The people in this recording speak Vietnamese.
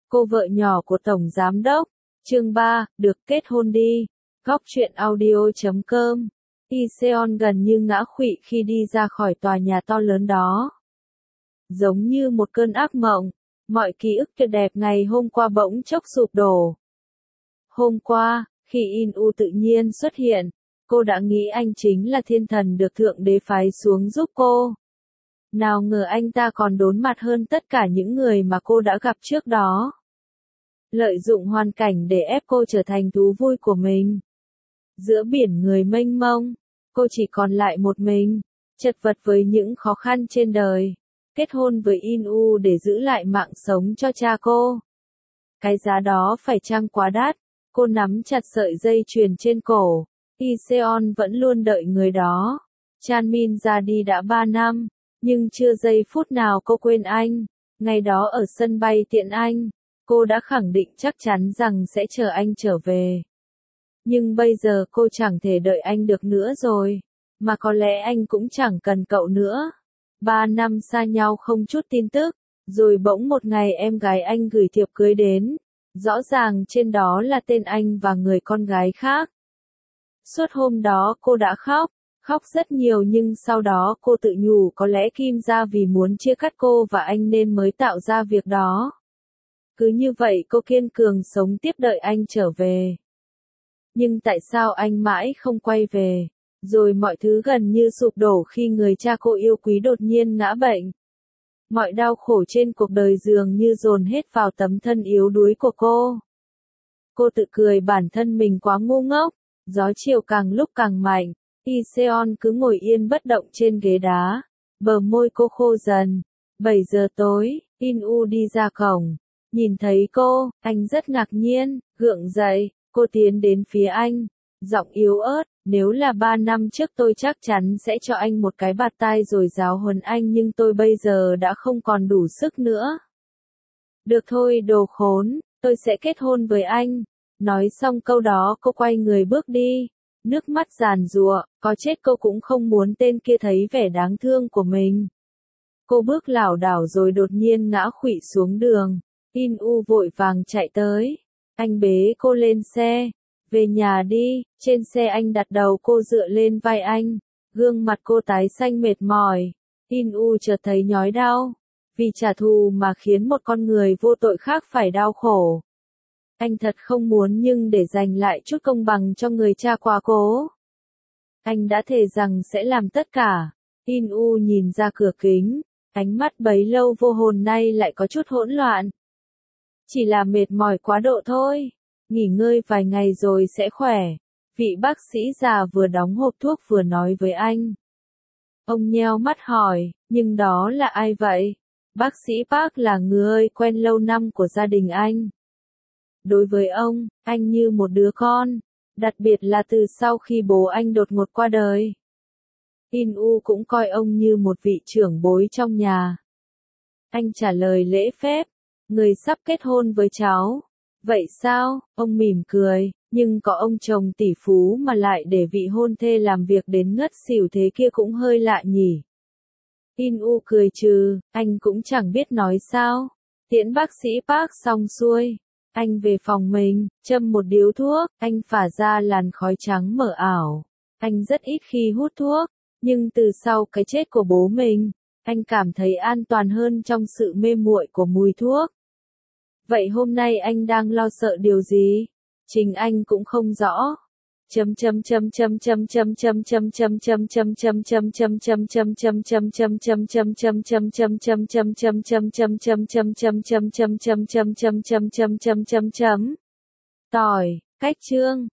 Cô vợ nhỏ của Tổng Giám Đốc. Chương 3, được kết hôn đi. Góc truyện audio.com. Iseon gần như ngã khuỵu khi đi ra khỏi tòa nhà to lớn đó. Giống như một cơn ác mộng, mọi ký ức tuyệt đẹp ngày hôm qua bỗng chốc sụp đổ. Hôm qua, khi In-woo tự nhiên xuất hiện, cô đã nghĩ anh chính là thiên thần được Thượng Đế phái xuống giúp cô. Nào ngờ anh ta còn đốn mặt hơn tất cả những người mà cô đã gặp trước đó. Lợi dụng hoàn cảnh để ép cô trở thành thú vui của mình. Giữa biển người mênh mông, cô chỉ còn lại một mình, chật vật với những khó khăn trên đời. Kết hôn với In-woo để giữ lại mạng sống cho cha cô. Cái giá đó phải chăng quá đắt? Cô nắm chặt sợi dây chuyền trên cổ. Iseon vẫn luôn đợi người đó. Chanmin ra đi đã 3 năm, nhưng chưa giây phút nào cô quên anh. Ngày đó ở sân bay Tiện Anh, cô đã khẳng định chắc chắn rằng sẽ chờ anh trở về. Nhưng bây giờ cô chẳng thể đợi anh được nữa rồi, mà có lẽ anh cũng chẳng cần cậu nữa. 3 năm xa nhau không chút tin tức, rồi bỗng một ngày em gái anh gửi thiệp cưới đến. Rõ ràng trên đó là tên anh và người con gái khác. Suốt hôm đó cô đã khóc rất nhiều, nhưng sau đó cô tự nhủ có lẽ Kim Gia vì muốn chia cắt cô và anh nên mới tạo ra việc đó. Cứ như vậy cô kiên cường sống tiếp đợi anh trở về. Nhưng tại sao anh mãi không quay về? Rồi mọi thứ gần như sụp đổ khi người cha cô yêu quý đột nhiên ngã bệnh. Mọi đau khổ trên cuộc đời dường như dồn hết vào tấm thân yếu đuối của cô. Cô tự cười bản thân mình quá ngu ngốc. Gió chiều càng lúc càng mạnh. Iseon cứ ngồi yên bất động trên ghế đá. Bờ môi cô khô dần. 7 giờ tối, In-woo đi ra cổng. Nhìn thấy cô, anh rất ngạc nhiên, gượng dậy. Cô tiến đến phía anh. Giọng yếu ớt, nếu là 3 năm trước tôi chắc chắn sẽ cho anh một cái bạt tai rồi giáo huấn anh, nhưng tôi bây giờ đã không còn đủ sức nữa. Được thôi đồ khốn, tôi sẽ kết hôn với anh. Nói xong câu đó cô quay người bước đi. Nước mắt giàn giụa, có chết cô cũng không muốn tên kia thấy vẻ đáng thương của mình. Cô bước lảo đảo rồi đột nhiên ngã khuỵu xuống đường. In-woo vội vàng chạy tới. Anh bế cô lên xe. Về nhà đi. Trên xe anh đặt đầu cô dựa lên vai anh. Gương mặt cô tái xanh mệt mỏi. In-woo chợt thấy nhói đau. Vì trả thù mà khiến một con người vô tội khác phải đau khổ. Anh thật không muốn, nhưng để giành lại chút công bằng cho người cha quá cố. Anh đã thề rằng sẽ làm tất cả. In-woo nhìn ra cửa kính. Ánh mắt bấy lâu vô hồn nay lại có chút hỗn loạn. Chỉ là mệt mỏi quá độ thôi. Nghỉ ngơi vài ngày rồi sẽ khỏe. Vị bác sĩ già vừa đóng hộp thuốc vừa nói với anh. Ông nheo mắt hỏi, nhưng đó là ai vậy? Bác sĩ Park là người quen lâu năm của gia đình anh. Đối với ông, anh như một đứa con. Đặc biệt là từ sau khi bố anh đột ngột qua đời. In-woo cũng coi ông như một vị trưởng bối trong nhà. Anh trả lời lễ phép. Người sắp kết hôn với cháu. Vậy sao? Ông mỉm cười. Nhưng có ông chồng tỷ phú mà lại để vị hôn thê làm việc đến ngất xỉu thế kia cũng hơi lạ nhỉ. In-woo cười trừ. Anh cũng chẳng biết nói sao. Tiễn bác sĩ Park xong xuôi. Anh về phòng mình, châm một điếu thuốc. Anh phả ra làn khói trắng mờ ảo. Anh rất ít khi hút thuốc. Nhưng từ sau cái chết của bố mình, anh cảm thấy an toàn hơn trong sự mê muội của mùi thuốc. Vậy hôm nay anh đang lo sợ điều gì? Chính anh cũng không rõ. Tỏi, cách chương